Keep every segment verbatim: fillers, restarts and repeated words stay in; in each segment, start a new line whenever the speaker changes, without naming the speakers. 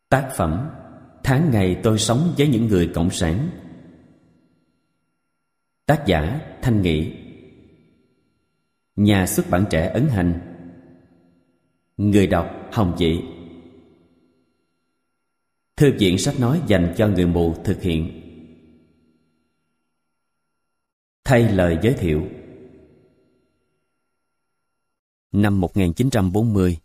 Tác phẩm Tháng ngày tôi sống với những người cộng sản. Tác giả Thanh Nghị. Nhà xuất bản Trẻ ấn hành. Người đọc Hồng Dị. Thư viện sách nói dành cho người mù thực hiện. Thay lời giới thiệu. Năm một nghìn chín trăm bốn mươi,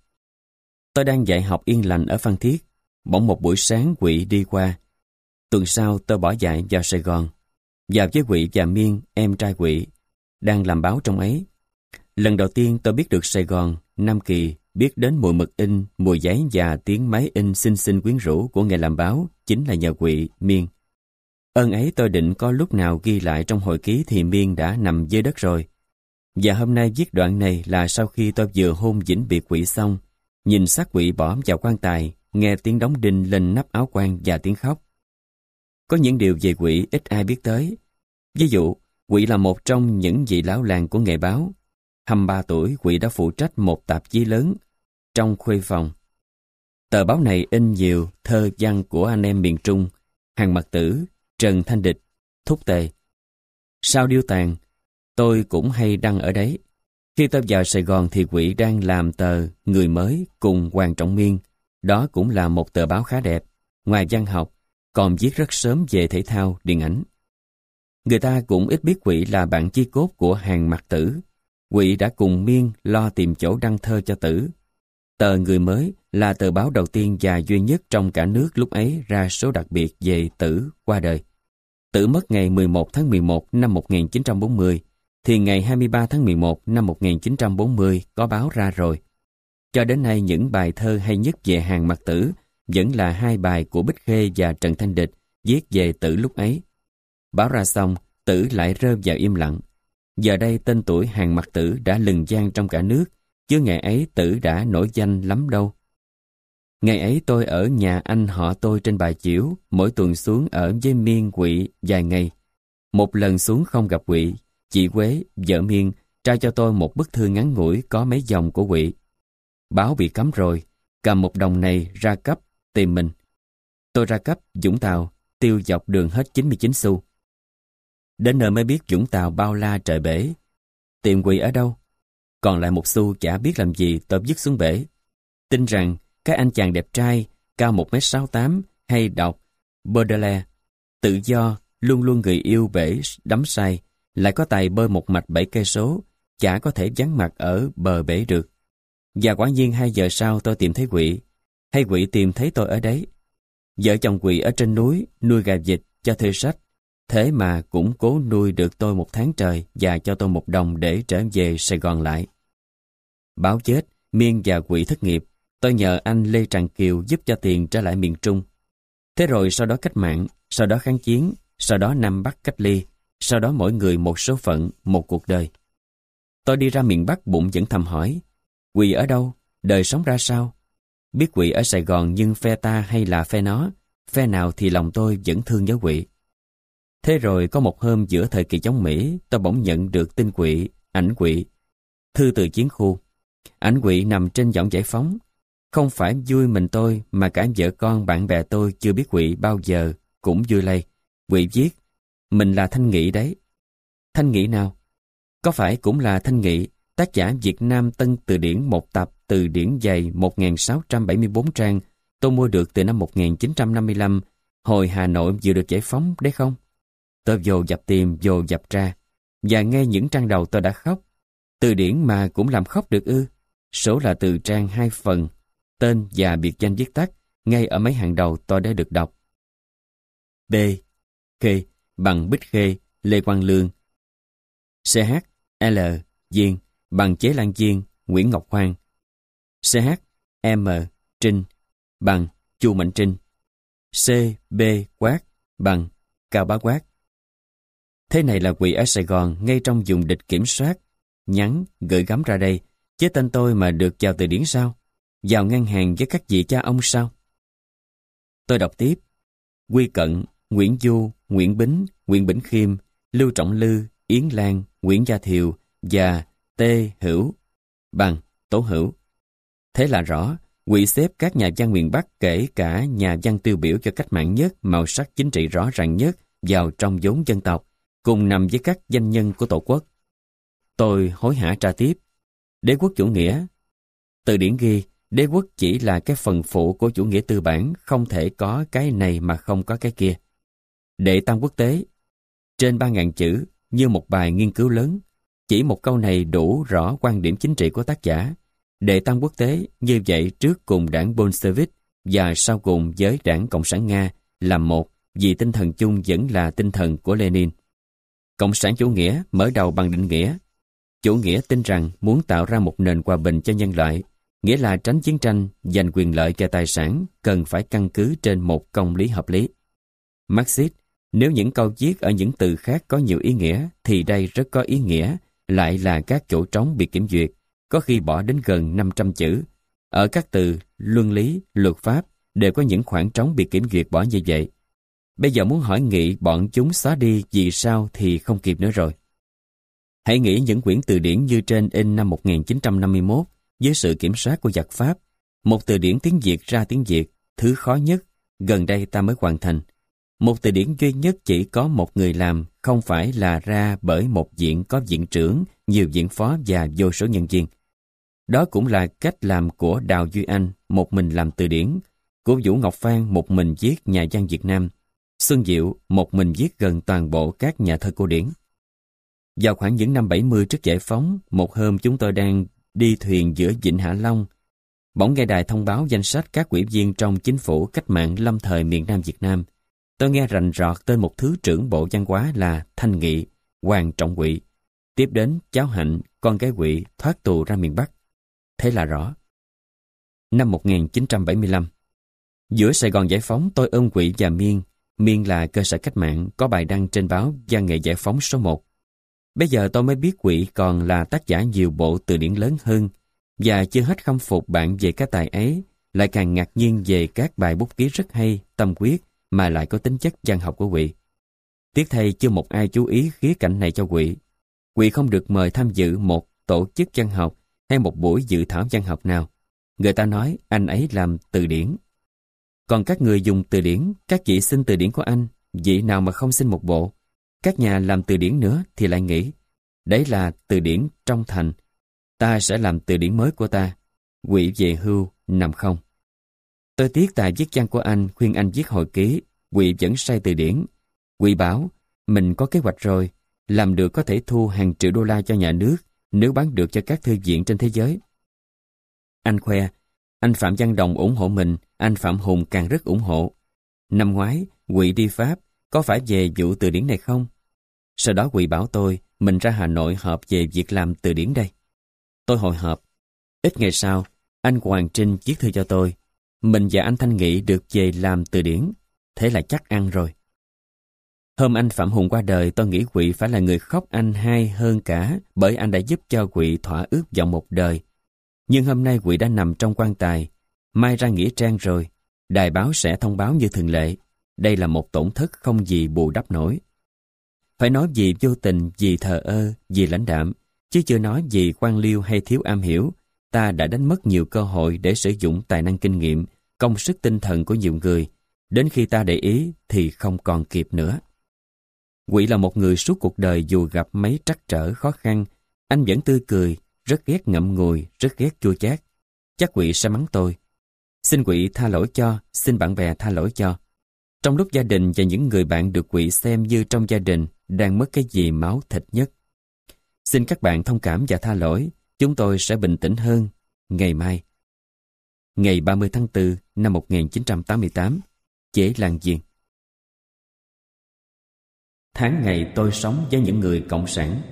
tôi đang dạy học yên lành ở Phan Thiết. Bỗng một buổi sáng Quỵ đi qua. Tuần sau tôi bỏ dạy vào Sài Gòn, vào với Quỵ và Miên, em trai Quỵ, đang làm báo trong ấy. Lần đầu tiên tôi biết được Sài Gòn, Nam Kỳ, biết đến mùi mực in, mùi giấy và tiếng máy in xinh xinh quyến rũ của nghề làm báo chính là nhờ Quỵ, Miên. Ơn ấy tôi định có lúc nào ghi lại trong hồi ký thì Miên đã nằm dưới đất rồi. Và hôm nay viết đoạn này là sau khi tôi vừa hôn vĩnh biệt Quỵ xong, nhìn xác Quỵ bỏ vào quan tài, nghe tiếng đóng đinh lên nắp áo quan và tiếng khóc. Có những điều về Quỵ ít ai biết tới. Ví dụ, Quỵ là một trong những vị lão làng của nghề báo. hai mươi ba tuổi, Quỵ đã phụ trách một tạp chí lớn trong khuê phòng. Tờ báo này in nhiều thơ văn của anh em miền Trung, Hàn Mặc Tử, Trần Thanh Địch, Thúc Tề. Sau điêu tàn, tôi cũng hay đăng ở đấy. Khi tôi vào Sài Gòn thì Quỵ đang làm tờ Người Mới cùng Hoàng Trọng Miên. Đó cũng là một tờ báo khá đẹp. Ngoài văn học, còn viết rất sớm về thể thao, điện ảnh. Người ta cũng ít biết Quỵ là bạn chí cốt của Hàn Mặc Tử. Quỵ đã cùng Miên lo tìm chỗ đăng thơ cho Tử. Tờ Người Mới là tờ báo đầu tiên và duy nhất trong cả nước lúc ấy ra số đặc biệt về Tử qua đời. Tử mất ngày mười một tháng mười một năm một nghìn chín trăm bốn mươi, thì ngày hai mươi ba tháng mười một năm một nghìn chín trăm bốn mươi có báo ra rồi. Cho đến nay những bài thơ hay nhất về Hàn Mặc Tử vẫn là hai bài của Bích Khê và Trần Thanh Địch viết về Tử lúc ấy. Báo ra xong, Tử lại rơi vào im lặng. Giờ đây tên tuổi Hàn Mặc Tử đã lừng vang trong cả nước, chứ ngày ấy Tử đã nổi danh lắm đâu. Ngày ấy tôi ở nhà anh họ tôi trên Bà Chiểu, mỗi tuần xuống ở với Miên, Quỵ vài ngày. Một lần xuống không gặp Quỵ, chị Quế, vợ Miên, trao cho tôi một bức thư ngắn ngủi có mấy dòng của Quỵ. Báo bị cấm rồi, cầm một đồng này ra cấp, tìm mình. Tôi ra cấp Vũng Tàu, tiêu dọc đường hết chín mươi chín xu. Đến nơi mới biết Vũng Tàu bao la trời bể. Tìm Quỵ ở đâu? Còn lại một xu chả biết làm gì, tôi vứt xuống bể. Tin rằng các anh chàng đẹp trai, cao một mét sáu tám, hay đọc Baudelaire, tự do, luôn luôn người yêu bể đắm say, lại có tài bơi một mạch bảy cây số, chả có thể vắng mặt ở bờ bể được. Và quả nhiên hai giờ sau tôi tìm thấy Quỵ, hay Quỵ tìm thấy tôi ở đấy. Vợ chồng Quỵ ở trên núi nuôi gà vịt cho thuê sách, thế mà cũng cố nuôi được tôi một tháng trời và cho tôi một đồng để trở về Sài Gòn lại. Báo chết, Miên và Quỵ thất nghiệp, tôi nhờ anh Lê Tràng Kiều giúp cho tiền trở lại miền Trung. Thế rồi sau đó cách mạng, sau đó kháng chiến, sau đó Nam Bắc cách ly, sau đó mỗi người một số phận, một cuộc đời. Tôi đi ra miền Bắc bụng vẫn thầm hỏi, Quỵ ở đâu? Đời sống ra sao? Biết Quỵ ở Sài Gòn nhưng phe ta hay là phe nó, phe nào thì lòng tôi vẫn thương nhớ Quỵ. Thế rồi có một hôm giữa thời kỳ chống Mỹ, tôi bỗng nhận được tin Quỵ, ảnh Quỵ. Thư từ chiến khu. Ảnh Quỵ nằm trên võng giải phóng. Không phải vui mình tôi mà cả vợ con bạn bè tôi chưa biết Quỵ bao giờ cũng vui lây. Quỵ viết, mình là Thanh Nghị đấy. Thanh Nghị nào? Có phải cũng là Thanh Nghị, tác giả Việt Nam Tân Từ Điển, một tập từ điển dày một nghìn sáu trăm bảy mươi bốn trang, tôi mua được từ năm một nghìn chín trăm năm mươi lăm, hồi Hà Nội vừa được giải phóng đấy không? Tôi vô dập tìm, vô dập ra, và nghe những trang đầu tôi đã khóc. Từ điển mà cũng làm khóc được ư? Số là từ trang hai phần, tên và biệt danh viết tắt, ngay ở mấy hàng đầu tôi đã được đọc. B. Khê, bằng Bích Khê, Lê Quang Lương. C H L. Diên, bằng Chế Lan Diên, Nguyễn Ngọc Hoan. C H M. Trinh, bằng Chu Mạnh Trinh. C. B. Quát, bằng Cao Bá Quát. Thế này là Quỵ ở Sài Gòn, ngay trong vùng địch kiểm soát. Nhắn, gửi gắm ra đây, chứ tên tôi mà được vào từ điển sao? Vào ngang hàng với các vị cha ông sao? Tôi đọc tiếp. Quy Cận, Nguyễn Du, Nguyễn Bính, Nguyễn Bỉnh Khiêm, Lưu Trọng Lư, Yến Lan, Nguyễn Gia Thiều và T. Hữu, bằng Tố Hữu. Thế là rõ, Quỵ xếp các nhà văn miền Bắc, kể cả nhà văn tiêu biểu cho cách mạng nhất, màu sắc chính trị rõ ràng nhất, vào trong vốn dân tộc, cùng nằm với các danh nhân của Tổ quốc. Tôi hối hả tra tiếp. Đế quốc chủ nghĩa. Từ điển ghi, đế quốc chỉ là cái phần phụ của chủ nghĩa tư bản, không thể có cái này mà không có cái kia. Đệ tam quốc tế. Trên ba ngàn chữ, như một bài nghiên cứu lớn. Chỉ một câu này đủ rõ quan điểm chính trị của tác giả. Đệ tam quốc tế như vậy trước cùng đảng Bolshevik và sau cùng với đảng Cộng sản Nga làm một, vì tinh thần chung vẫn là tinh thần của Lenin. Cộng sản chủ nghĩa mở đầu bằng định nghĩa. Chủ nghĩa tin rằng muốn tạo ra một nền hòa bình cho nhân loại, nghĩa là tránh chiến tranh, giành quyền lợi và tài sản, cần phải căn cứ trên một công lý hợp lý. Marxist, nếu những câu viết ở những từ khác có nhiều ý nghĩa, thì đây rất có ý nghĩa, lại là các chỗ trống bị kiểm duyệt, có khi bỏ đến gần năm trăm chữ. Ở các từ luân lý, luật pháp đều có những khoảng trống bị kiểm duyệt bỏ như vậy. Bây giờ muốn hỏi nghị bọn chúng xóa đi vì sao thì không kịp nữa rồi. Hãy nghĩ những quyển từ điển như trên in năm một nghìn chín trăm năm mươi mốt với sự kiểm soát của giặc Pháp. Một từ điển tiếng Việt ra tiếng Việt, thứ khó nhất, gần đây ta mới hoàn thành. Một từ điển duy nhất chỉ có một người làm, không phải là ra bởi một viện có viện trưởng, nhiều viện phó và vô số nhân viên. Đó cũng là cách làm của Đào Duy Anh, một mình làm từ điển, của Vũ Ngọc Phan, một mình viết nhà văn Việt Nam, Xuân Diệu, một mình viết gần toàn bộ các nhà thơ cổ điển. Vào khoảng những năm bảy mươi trước giải phóng, một hôm chúng tôi đang đi thuyền giữa Vịnh Hạ Long. Bỗng nghe đài thông báo danh sách các ủy viên trong chính phủ cách mạng lâm thời miền Nam Việt Nam. Tôi nghe rành rọt tên một thứ trưởng bộ văn hóa là Thanh Nghị, Hoàng Trọng Quỵ. Tiếp đến cháu Hạnh, con gái Quỵ, thoát tù ra miền Bắc. Thế là rõ. Năm một nghìn chín trăm bảy mươi lăm, giữa Sài Gòn giải phóng, tôi ôm Quỵ và Miên. Miên là cơ sở cách mạng, có bài đăng trên báo Văn nghệ Giải phóng số một. Bây giờ tôi mới biết Quỵ còn là tác giả nhiều bộ từ điển lớn hơn, và chưa hết khâm phục bạn về cái tài ấy, lại càng ngạc nhiên về các bài bút ký rất hay, tâm quyết, mà lại có tính chất văn học của Quỵ. Tiếc thay chưa một ai chú ý khía cạnh này cho Quỵ. Quỵ không được mời tham dự một tổ chức văn học hay một buổi dự thảo văn học nào. Người ta nói anh ấy làm từ điển. Còn các người dùng từ điển, các chị xin từ điển của anh, vị nào mà không xin một bộ. Các nhà làm từ điển nữa thì lại nghĩ, đấy là từ điển trong thành, ta sẽ làm từ điển mới của ta. Quỵ về hưu, nằm không. Tôi tiếc tài viết văn của anh, khuyên anh viết hồi ký. Quỵ vẫn sai từ điển. Quỵ bảo, mình có kế hoạch rồi, làm được có thể thu hàng triệu đô la cho nhà nước nếu bán được cho các thư viện trên thế giới. Anh khoe, anh Phạm Văn Đồng ủng hộ mình, anh Phạm Hùng càng rất ủng hộ. Năm ngoái, Quỵ đi Pháp, có phải về vụ từ điển này không? Sau đó Quỵ bảo tôi, mình ra Hà Nội họp về việc làm từ điển đây. Tôi hội họp. Ít ngày sau, anh Hoàng Trinh viết thư cho tôi. Mình và anh Thanh Nghị được về làm từ điển. Thế là chắc ăn rồi. Hôm anh Phạm Hùng qua đời, tôi nghĩ Quỵ phải là người khóc anh hai hơn cả, bởi anh đã giúp cho Quỵ thỏa ước vọng một đời. Nhưng hôm nay Quỵ đã nằm trong quan tài, mai ra nghĩa trang rồi. Đài báo sẽ thông báo như thường lệ. Đây là một tổn thất không gì bù đắp nổi. Phải nói vì vô tình, vì thờ ơ, vì lãnh đạm, chứ chưa nói vì quan liêu hay thiếu am hiểu, ta đã đánh mất nhiều cơ hội để sử dụng tài năng kinh nghiệm, công sức tinh thần của nhiều người. Đến khi ta để ý thì không còn kịp nữa. Quỵ là một người suốt cuộc đời dù gặp mấy trắc trở khó khăn, anh vẫn tươi cười, rất ghét ngậm ngùi, rất ghét chua chát. Chắc Quỵ sẽ mắng tôi. Xin Quỵ tha lỗi cho, xin bạn bè tha lỗi cho. Trong lúc gia đình và những người bạn được Quỵ xem như trong gia đình đang mất cái gì máu thịt nhất. Xin các bạn thông cảm và tha lỗi, chúng tôi sẽ bình tĩnh hơn. Ngày mai. Ngày ba mươi tháng tư năm một nghìn chín trăm tám mươi tám, Chế Lan Diên. Tháng ngày tôi sống với những người cộng sản.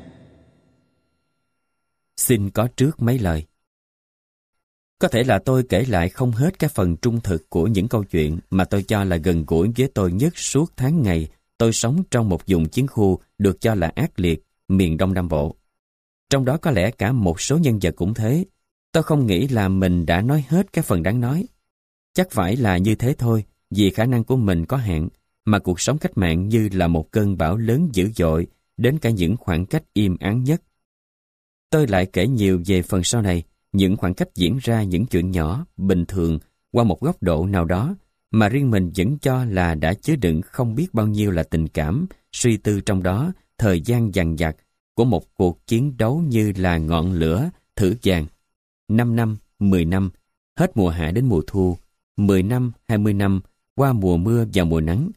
Xin có trước mấy lời. Có thể là tôi kể lại không hết cái phần trung thực của những câu chuyện mà tôi cho là gần gũi với tôi nhất suốt tháng ngày tôi sống trong một vùng chiến khu được cho là ác liệt, miền Đông Nam Bộ. Trong đó có lẽ cả một số nhân vật cũng thế. Tôi không nghĩ là mình đã nói hết cái phần đáng nói. Chắc phải là như thế thôi, vì khả năng của mình có hạn, mà cuộc sống cách mạng như là một cơn bão lớn dữ dội đến cả những khoảng cách im ắng nhất. Tôi lại kể nhiều về phần sau này, những khoảng cách diễn ra những chuyện nhỏ, bình thường, qua một góc độ nào đó, mà riêng mình vẫn cho là đã chứa đựng không biết bao nhiêu là tình cảm, suy tư trong đó, thời gian dằng dặc của một cuộc chiến đấu như là ngọn lửa, thử vàng. Năm năm, mười năm, hết mùa hạ đến mùa thu, mười năm, hai mươi năm, qua mùa mưa và mùa nắng.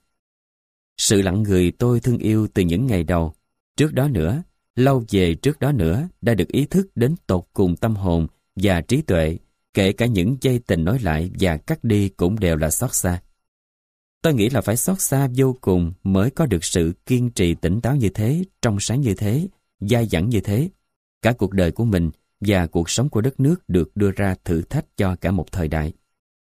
Sự lặng người tôi thương yêu từ những ngày đầu, trước đó nữa, lâu về trước đó nữa, đã được ý thức đến tột cùng tâm hồn và trí tuệ, kể cả những dây tình nối lại và cắt đi cũng đều là xót xa. Tôi nghĩ là phải xót xa vô cùng mới có được sự kiên trì tỉnh táo như thế, trong sáng như thế, dai dẳng như thế. Cả cuộc đời của mình và cuộc sống của đất nước được đưa ra thử thách cho cả một thời đại.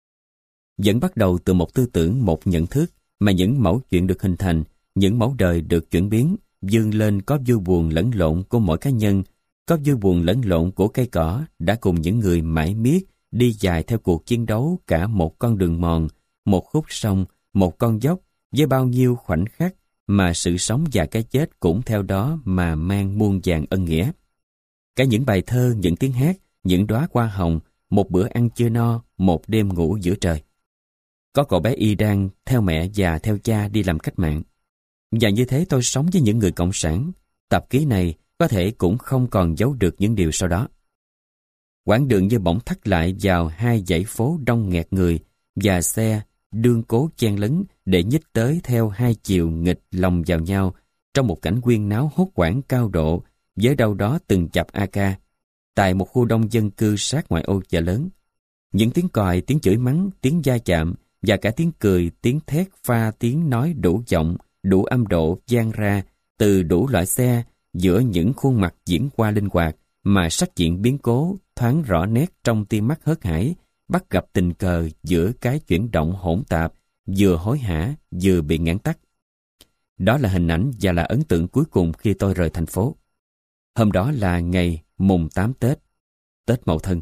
Vẫn bắt đầu từ một tư tưởng, một nhận thức, mà những mẫu chuyện được hình thành, những mẫu đời được chuyển biến, vươn lên có vui buồn lẫn lộn của mỗi cá nhân, có vui buồn lẫn lộn của cây cỏ, đã cùng những người mãi miết đi dài theo cuộc chiến đấu cả một con đường mòn, một khúc sông, một con dốc, với bao nhiêu khoảnh khắc mà sự sống và cái chết cũng theo đó mà mang muôn vàn ân nghĩa. Cả những bài thơ, những tiếng hát, những đóa hoa hồng, một bữa ăn chưa no, một đêm ngủ giữa trời. Có cậu bé Y đang theo mẹ và theo cha đi làm cách mạng. Và như thế tôi sống với những người cộng sản. Tập ký này có thể cũng không còn giấu được những điều sau đó. Quãng đường như bỗng thắt lại vào hai dãy phố đông nghẹt người, và xe đương cố chen lấn để nhích tới theo hai chiều nghịch lòng vào nhau trong một cảnh huyên náo hốt hoảng cao độ với đâu đó từng chập a ca tại một khu đông dân cư sát ngoại ô chợ lớn. Những tiếng còi, tiếng chửi mắng, tiếng va chạm và cả tiếng cười, tiếng thét pha tiếng nói đủ giọng, đủ âm độ vang ra từ đủ loại xe giữa những khuôn mặt diễn qua linh hoạt mà sắc diện biến cố thoáng rõ nét trong tia mắt hớt hải, bắt gặp tình cờ giữa cái chuyển động hỗn tạp, vừa hối hả, vừa bị ngãn tắc. Đó là hình ảnh và là ấn tượng cuối cùng khi tôi rời thành phố. Hôm đó là ngày mùng tám Tết, Tết Mậu Thân.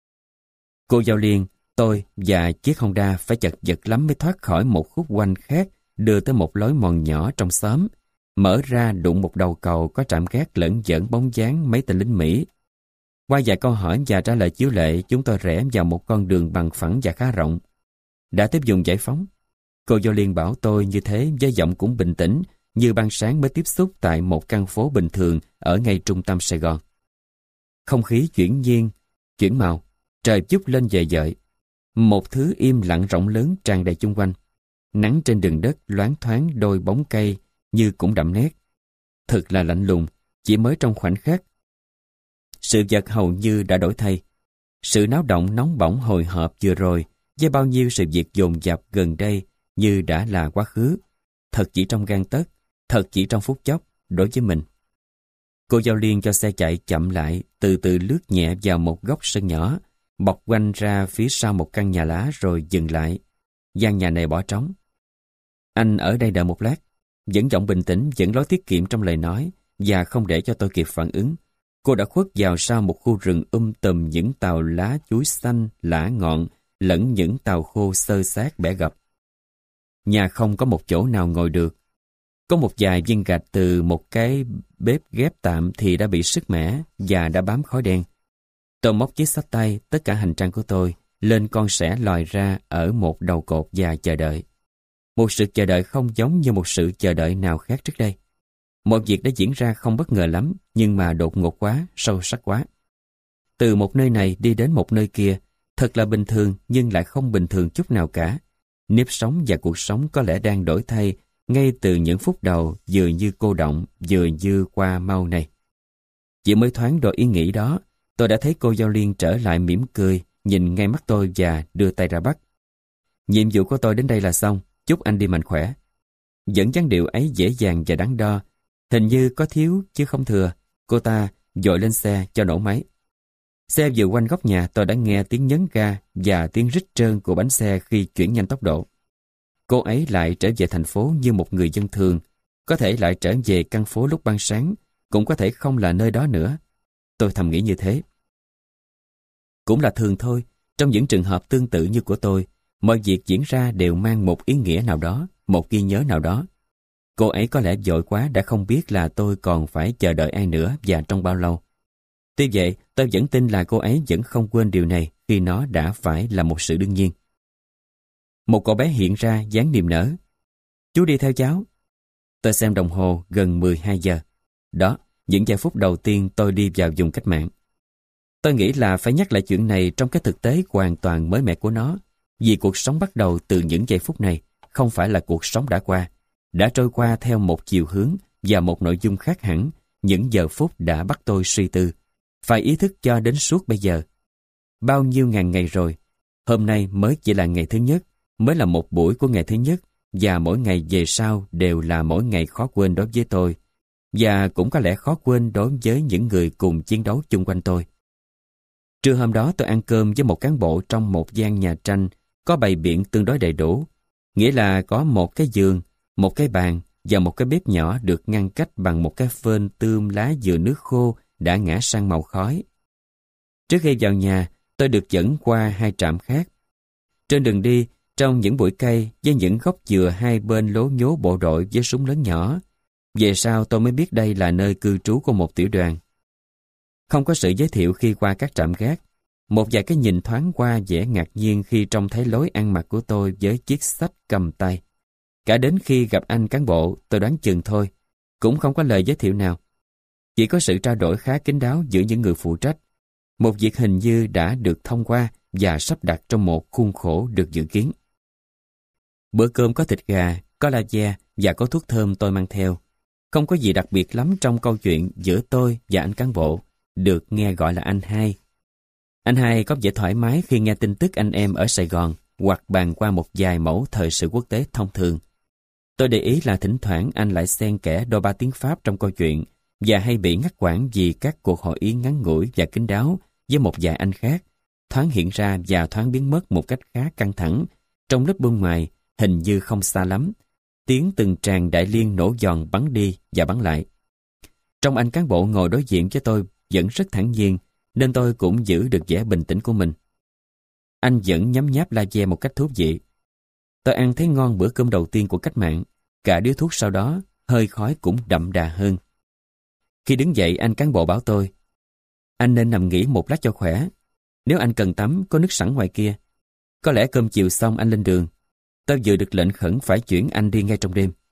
Cô Giao Liên, tôi và chiếc Honda phải chật vật lắm mới thoát khỏi một khúc quanh khác đưa tới một lối mòn nhỏ trong xóm, mở ra đụng một đầu cầu có trạm gác lẫn dẫn bóng dáng mấy tên lính Mỹ. Qua vài câu hỏi và trả lời chiếu lệ, chúng tôi rẽ vào một con đường bằng phẳng và khá rộng. Đã tiếp vùng Giải Phóng. Cô Giao Liên bảo tôi như thế với giọng cũng bình tĩnh, như ban sáng mới tiếp xúc tại một căn phố bình thường ở ngay trung tâm Sài Gòn. Không khí chuyển nhiên, chuyển màu, trời chút lên về dợi. Một thứ im lặng rộng lớn tràn đầy chung quanh. Nắng trên đường đất loáng thoáng đôi bóng cây như cũng đậm nét. Thật là lạnh lùng, chỉ mới trong khoảnh khắc. Sự vật hầu như đã đổi thay. Sự náo động nóng bỏng hồi hộp vừa rồi với bao nhiêu sự việc dồn dập gần đây như đã là quá khứ. Thật chỉ trong gang tấc, thật chỉ trong phút chốc đối với mình. Cô Giao Liên cho xe chạy chậm lại, từ từ lướt nhẹ vào một góc sân nhỏ, bọc quanh ra phía sau một căn nhà lá rồi dừng lại. Gian nhà này bỏ trống. Anh ở đây đợi một lát. Vẫn giọng bình tĩnh, vẫn lối tiết kiệm trong lời nói, và không để cho tôi kịp phản ứng. Cô đã khuất vào sau một khu rừng um tùm những tàu lá chuối xanh, lã ngọn, lẫn những tàu khô xơ xác bẻ gập. Nhà không có một chỗ nào ngồi được. Có một vài viên gạch từ một cái bếp ghép tạm thì đã bị sứt mẻ và đã bám khói đen. Tôi móc chiếc xách tay, tất cả hành trang của tôi, lên con sẻ lòi ra ở một đầu cột và chờ đợi. Một sự chờ đợi không giống như một sự chờ đợi nào khác trước đây. Mọi việc đã diễn ra không bất ngờ lắm, nhưng mà đột ngột quá, sâu sắc quá. Từ một nơi này đi đến một nơi kia, thật là bình thường nhưng lại không bình thường chút nào cả. Nếp sống và cuộc sống có lẽ đang đổi thay ngay từ những phút đầu, vừa như cô động, vừa như qua mau này. Chỉ mới thoáng đôi ý nghĩ đó, tôi đã thấy cô Giao Liên trở lại mỉm cười, nhìn ngay mắt tôi và đưa tay ra bắt. Nhiệm vụ của tôi đến đây là xong, chúc anh đi mạnh khỏe. Vẫn dáng điệu ấy dễ dàng và đắn đo, hình như có thiếu chứ không thừa. Cô ta dội lên xe cho nổ máy. Xe vừa quanh góc nhà, tôi đã nghe tiếng nhấn ga và tiếng rít trơn của bánh xe khi chuyển nhanh tốc độ. Cô ấy lại trở về thành phố như một người dân thường, có thể lại trở về căn phố lúc ban sáng, cũng có thể không là nơi đó nữa. Tôi thầm nghĩ như thế. Cũng là thường thôi, trong những trường hợp tương tự như của tôi, mọi việc diễn ra đều mang một ý nghĩa nào đó, một ghi nhớ nào đó. Cô ấy có lẽ vội quá đã không biết là tôi còn phải chờ đợi ai nữa và trong bao lâu. Tuy vậy, tôi vẫn tin là cô ấy vẫn không quên điều này khi nó đã phải là một sự đương nhiên. Một cậu bé hiện ra dáng niềm nở. Chú đi theo cháu. Tôi xem đồng hồ gần mười hai giờ. Đó, những giây phút đầu tiên tôi đi vào vùng cách mạng. Tôi nghĩ là phải nhắc lại chuyện này trong cái thực tế hoàn toàn mới mẻ của nó, vì cuộc sống bắt đầu từ những giây phút này, không phải là cuộc sống đã qua, đã trôi qua theo một chiều hướng và một nội dung khác hẳn, những giờ phút đã bắt tôi suy tư, phải ý thức cho đến suốt bây giờ. Bao nhiêu ngàn ngày rồi, hôm nay mới chỉ là ngày thứ nhất, mới là một buổi của ngày thứ nhất, và mỗi ngày về sau đều là mỗi ngày khó quên đối với tôi, và cũng có lẽ khó quên đối với những người cùng chiến đấu chung quanh tôi. Trưa hôm đó tôi ăn cơm với một cán bộ trong một gian nhà tranh có bày biện tương đối đầy đủ, nghĩa là có một cái giường, một cái bàn và một cái bếp nhỏ được ngăn cách bằng một cái phên tươm lá dừa nước khô đã ngã sang màu khói. Trước khi vào nhà, tôi được dẫn qua hai trạm khác. Trên đường đi, trong những bụi cây với những gốc dừa hai bên lố nhố bộ đội với súng lớn nhỏ, về sau tôi mới biết đây là nơi cư trú của một tiểu đoàn. Không có sự giới thiệu khi qua các trạm gác. Một vài cái nhìn thoáng qua vẻ ngạc nhiên khi trông thấy lối ăn mặc của tôi với chiếc xách cầm tay. Cả đến khi gặp anh cán bộ, tôi đoán chừng thôi, cũng không có lời giới thiệu nào. Chỉ có sự trao đổi khá kín đáo giữa những người phụ trách. Một việc hình như đã được thông qua và sắp đặt trong một khuôn khổ được dự kiến. Bữa cơm có thịt gà, có la ve và có thuốc thơm tôi mang theo. Không có gì đặc biệt lắm trong câu chuyện giữa tôi và anh cán bộ, được nghe gọi là anh hai. Anh hai có vẻ thoải mái khi nghe tin tức anh em ở Sài Gòn hoặc bàn qua một vài mẫu thời sự quốc tế thông thường. Tôi để ý là thỉnh thoảng anh lại xen kẽ đôi ba tiếng Pháp trong câu chuyện và hay bị ngắt quãng vì các cuộc hội ý ngắn ngủi và kín đáo với một vài anh khác, thoáng hiện ra và thoáng biến mất một cách khá căng thẳng. Trong lớp bên ngoài, hình như không xa lắm, tiếng từng tràng đại liên nổ giòn bắn đi và bắn lại. Trong anh cán bộ ngồi đối diện với tôi vẫn rất thản nhiên, nên tôi cũng giữ được vẻ bình tĩnh của mình. Anh vẫn nhấm nháp la ve một cách thú vị. Tôi ăn thấy ngon bữa cơm đầu tiên của cách mạng, cả điếu thuốc sau đó, hơi khói cũng đậm đà hơn. Khi đứng dậy, anh cán bộ bảo tôi, anh nên nằm nghỉ một lát cho khỏe. Nếu anh cần tắm, có nước sẵn ngoài kia. Có lẽ cơm chiều xong anh lên đường. Tôi vừa được lệnh khẩn phải chuyển anh đi ngay trong đêm.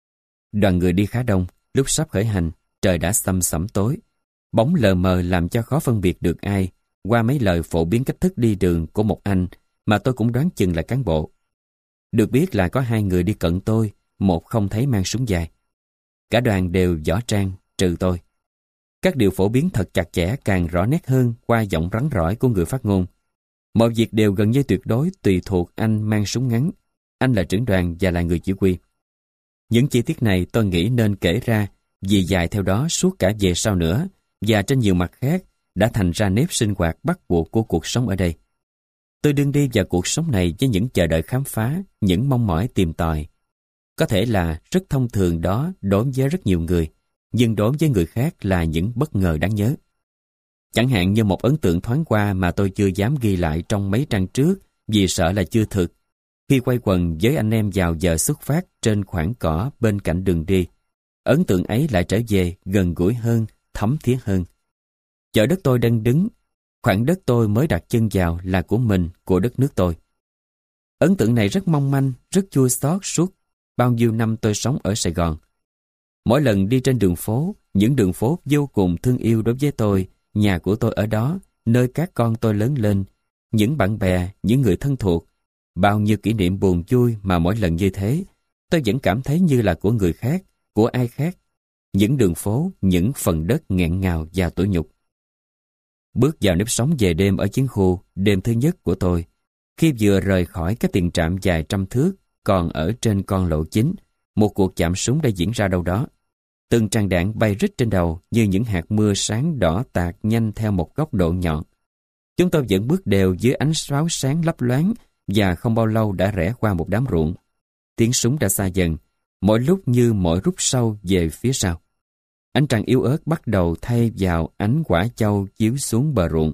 Đoàn người đi khá đông, lúc sắp khởi hành, trời đã sầm sẫm tối. Bóng lờ mờ làm cho khó phân biệt được ai qua mấy lời phổ biến cách thức đi đường của một anh mà tôi cũng đoán chừng là cán bộ. Được biết là có hai người đi cận tôi, một không thấy mang súng dài. Cả đoàn đều võ trang, trừ tôi. Các điều phổ biến thật chặt chẽ càng rõ nét hơn qua giọng rắn rỏi của người phát ngôn. Mọi việc đều gần như tuyệt đối tùy thuộc anh mang súng ngắn. Anh là trưởng đoàn và là người chỉ huy. Những chi tiết này tôi nghĩ nên kể ra vì dài theo đó suốt cả về sau nữa, và trên nhiều mặt khác đã thành ra nếp sinh hoạt bắt buộc của cuộc sống ở đây. Tôi đương đi vào cuộc sống này với những chờ đợi khám phá, những mong mỏi tìm tòi. Có thể là rất thông thường đó đối với rất nhiều người, nhưng đối với người khác là những bất ngờ đáng nhớ. Chẳng hạn như một ấn tượng thoáng qua mà tôi chưa dám ghi lại trong mấy trang trước vì sợ là chưa thực. Khi quay quần với anh em vào giờ xuất phát trên khoảng cỏ bên cạnh đường đi, ấn tượng ấy lại trở về gần gũi hơn, thấm thía hơn. Chợ đất tôi đang đứng, khoảng đất tôi mới đặt chân vào là của mình, của đất nước tôi. Ấn tượng này rất mong manh, rất chua xót suốt bao nhiêu năm tôi sống ở Sài Gòn. Mỗi lần đi trên đường phố, những đường phố vô cùng thương yêu đối với tôi, nhà của tôi ở đó, nơi các con tôi lớn lên, những bạn bè, những người thân thuộc, bao nhiêu kỷ niệm buồn vui mà mỗi lần như thế, tôi vẫn cảm thấy như là của người khác, của ai khác. Những đường phố, những phần đất nghẹn ngào và tủi nhục. Bước vào nếp sống về đêm ở chiến khu, đêm thứ nhất của tôi, khi vừa rời khỏi cái tiền trạm dài trăm thước, còn ở trên con lộ chính, một cuộc chạm súng đã diễn ra đâu đó. Từng tràng đạn bay rít trên đầu như những hạt mưa sáng đỏ tạt nhanh theo một góc độ nhọn. Chúng tôi vẫn bước đều dưới ánh pháo sáng lấp loáng và không bao lâu đã rẽ qua một đám ruộng. Tiếng súng đã xa dần, mỗi lúc như mỗi rút sâu về phía sau. Ánh trăng yếu ớt bắt đầu thay vào ánh quả châu chiếu xuống bờ ruộng.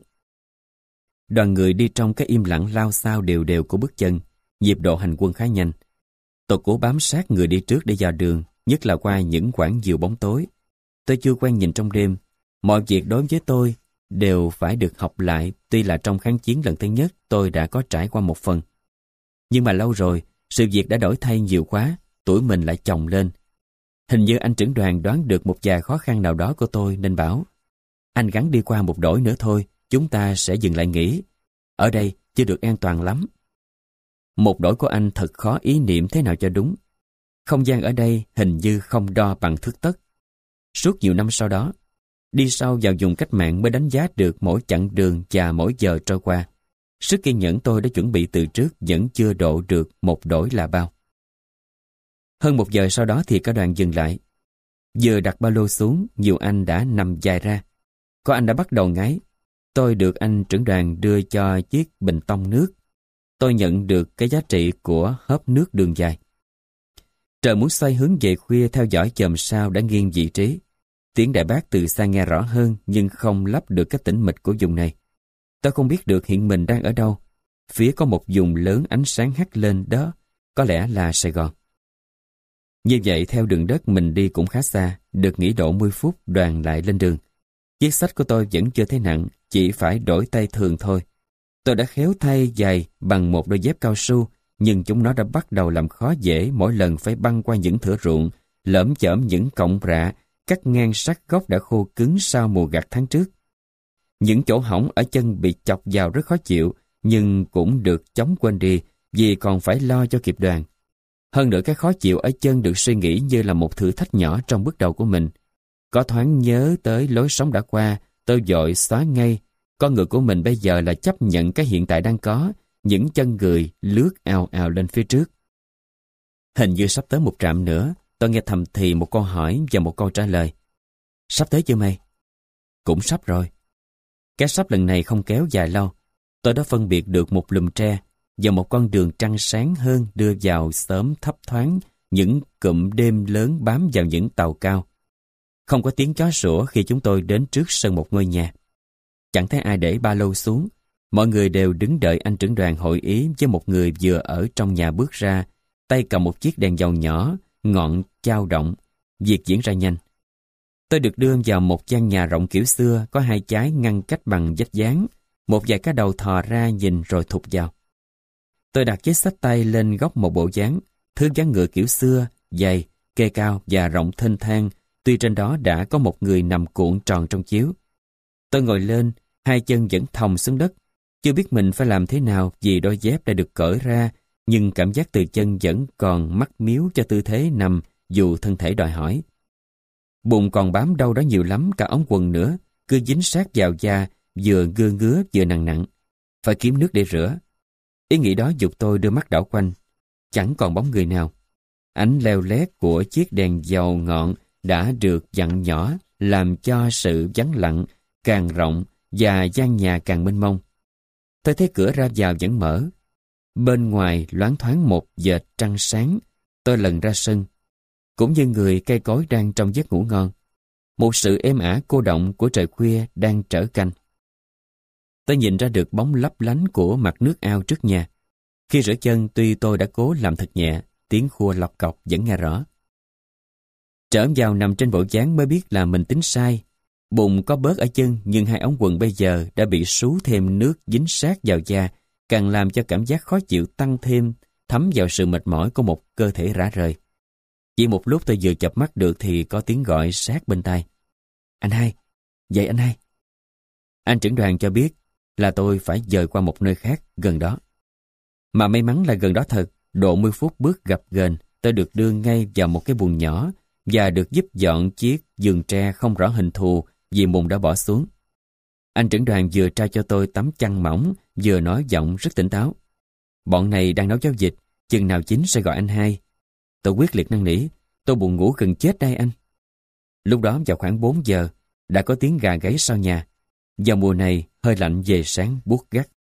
Đoàn người đi trong cái im lặng lao xao đều đều của bước chân, nhịp độ hành quân khá nhanh. Tôi cố bám sát người đi trước để dò đường, nhất là qua những quãng diều bóng tối. Tôi chưa quen nhìn trong đêm, mọi việc đối với tôi đều phải được học lại, tuy là trong kháng chiến lần thứ nhất tôi đã có trải qua một phần. Nhưng mà lâu rồi, sự việc đã đổi thay nhiều quá, tuổi mình lại chồng lên. Hình như anh trưởng đoàn đoán được một vài khó khăn nào đó của tôi nên bảo: anh gắng đi qua một đổi nữa thôi, chúng ta sẽ dừng lại nghỉ. Ở đây chưa được an toàn lắm. Một đổi của anh thật khó ý niệm thế nào cho đúng. Không gian ở đây hình như không đo bằng thước tấc. Suốt nhiều năm sau đó, đi sâu vào vùng cách mạng mới đánh giá được mỗi chặng đường và mỗi giờ trôi qua. Sức kiên nhẫn tôi đã chuẩn bị từ trước vẫn chưa độ được một đổi là bao. Hơn một giờ sau đó thì cả đoàn dừng lại. Vừa đặt ba lô xuống, nhiều anh đã nằm dài ra. Có anh đã bắt đầu ngáy. Tôi được anh trưởng đoàn đưa cho chiếc bình tông nước. Tôi nhận được cái giá trị của hớp nước đường dài. Trời muốn xoay hướng về khuya, theo dõi chòm sao đã nghiêng vị trí. Tiếng đại bác từ xa nghe rõ hơn nhưng không lấp được cái tĩnh mịch của vùng này. Tôi không biết được hiện mình đang ở đâu. Phía có một vùng lớn ánh sáng hắt lên đó, có lẽ là Sài Gòn. Như vậy theo đường đất mình đi cũng khá xa, được nghỉ độ mười phút đoàn lại lên đường. Chiếc xách của tôi vẫn chưa thấy nặng, chỉ phải đổi tay thường thôi. Tôi đã khéo thay giày bằng một đôi dép cao su, nhưng chúng nó đã bắt đầu làm khó dễ mỗi lần phải băng qua những thửa ruộng, lởm chởm những cọng rạ, cắt ngang sát gốc đã khô cứng sau mùa gặt tháng trước. Những chỗ hỏng ở chân bị chọc vào rất khó chịu, nhưng cũng được chống quên đi vì còn phải lo cho kịp đoàn. Hơn nữa cái khó chịu ở chân được suy nghĩ như là một thử thách nhỏ trong bước đầu của mình. Có thoáng nhớ tới lối sống đã qua, tôi vội xóa ngay. Con người của mình bây giờ là chấp nhận cái hiện tại đang có, những chân người lướt ào ào lên phía trước. Hình như sắp tới một trạm nữa, tôi nghe thầm thì một câu hỏi và một câu trả lời. Sắp tới chưa mày? Cũng sắp rồi. Cái sắp lần này không kéo dài lâu. Tôi đã phân biệt được một lùm tre và một con đường trăng sáng hơn đưa vào xóm thấp thoáng, những cụm đêm lớn bám vào những tàu cao. Không có tiếng chó sủa khi chúng tôi đến trước sân một ngôi nhà. Chẳng thấy ai để ba lô xuống. Mọi người đều đứng đợi anh trưởng đoàn hội ý với một người vừa ở trong nhà bước ra, tay cầm một chiếc đèn dầu nhỏ, ngọn chao động. Việc diễn ra nhanh. Tôi được đưa vào một gian nhà rộng kiểu xưa, có hai chái ngăn cách bằng vách dán. Một vài cái đầu thò ra nhìn rồi thụt vào. Tôi đặt chiếc xách tay lên góc một bộ dáng, thứ ván ngựa kiểu xưa, dày, kê cao và rộng thênh thang, tuy trên đó đã có một người nằm cuộn tròn trong chiếu. Tôi ngồi lên, hai chân vẫn thòng xuống đất, chưa biết mình phải làm thế nào vì đôi dép đã được cởi ra, nhưng cảm giác từ chân vẫn còn mắc miếu cho tư thế nằm dù thân thể đòi hỏi. Bụng còn bám đâu đó nhiều lắm, cả ống quần nữa, cứ dính sát vào da, vừa ngưa ngứa vừa nặng nặng. Phải kiếm nước để rửa. Ý nghĩ đó giục tôi đưa mắt đảo quanh. Chẳng còn bóng người nào. Ánh leo lét của chiếc đèn dầu ngọn đã được dặn nhỏ, làm cho sự vắng lặng càng rộng và gian nhà càng mênh mông. Tôi thấy cửa ra vào vẫn mở. Bên ngoài loáng thoáng một vệt trăng sáng. Tôi lần ra sân. Cũng như người cây cối đang trong giấc ngủ ngon. Một sự êm ả cô động của trời khuya đang trở canh. Tôi nhìn ra được bóng lấp lánh của mặt nước ao trước nhà. Khi rửa chân, tuy tôi đã cố làm thật nhẹ, tiếng khua lọc cọc vẫn nghe rõ. Trở vào nằm trên bộ dáng mới biết là mình tính sai. Bụng có bớt ở chân, nhưng hai ống quần bây giờ đã bị sú thêm nước dính sát vào da, càng làm cho cảm giác khó chịu tăng thêm, thấm vào sự mệt mỏi của một cơ thể rã rời. Chỉ một lúc tôi vừa chợp mắt được thì có tiếng gọi sát bên tai. Anh hai, dậy anh hai. Anh trưởng đoàn cho biết là tôi phải dời qua một nơi khác gần đó. Mà may mắn là gần đó thật, độ mười phút bước gập ghềnh, tôi được đưa ngay vào một cái buồng nhỏ và được giúp dọn chiếc giường tre không rõ hình thù vì mùng đã bỏ xuống. Anh trưởng đoàn vừa trao cho tôi tấm chăn mỏng, vừa nói giọng rất tỉnh táo. Bọn này đang nấu cháo vịt, chừng nào chín sẽ gọi anh hai. Tôi quyết liệt năn nỉ, tôi buồn ngủ gần chết đây anh. Lúc đó vào khoảng bốn giờ, đã có tiếng gà gáy sau nhà. Vào mùa này, hơi lạnh về sáng buốt gắt.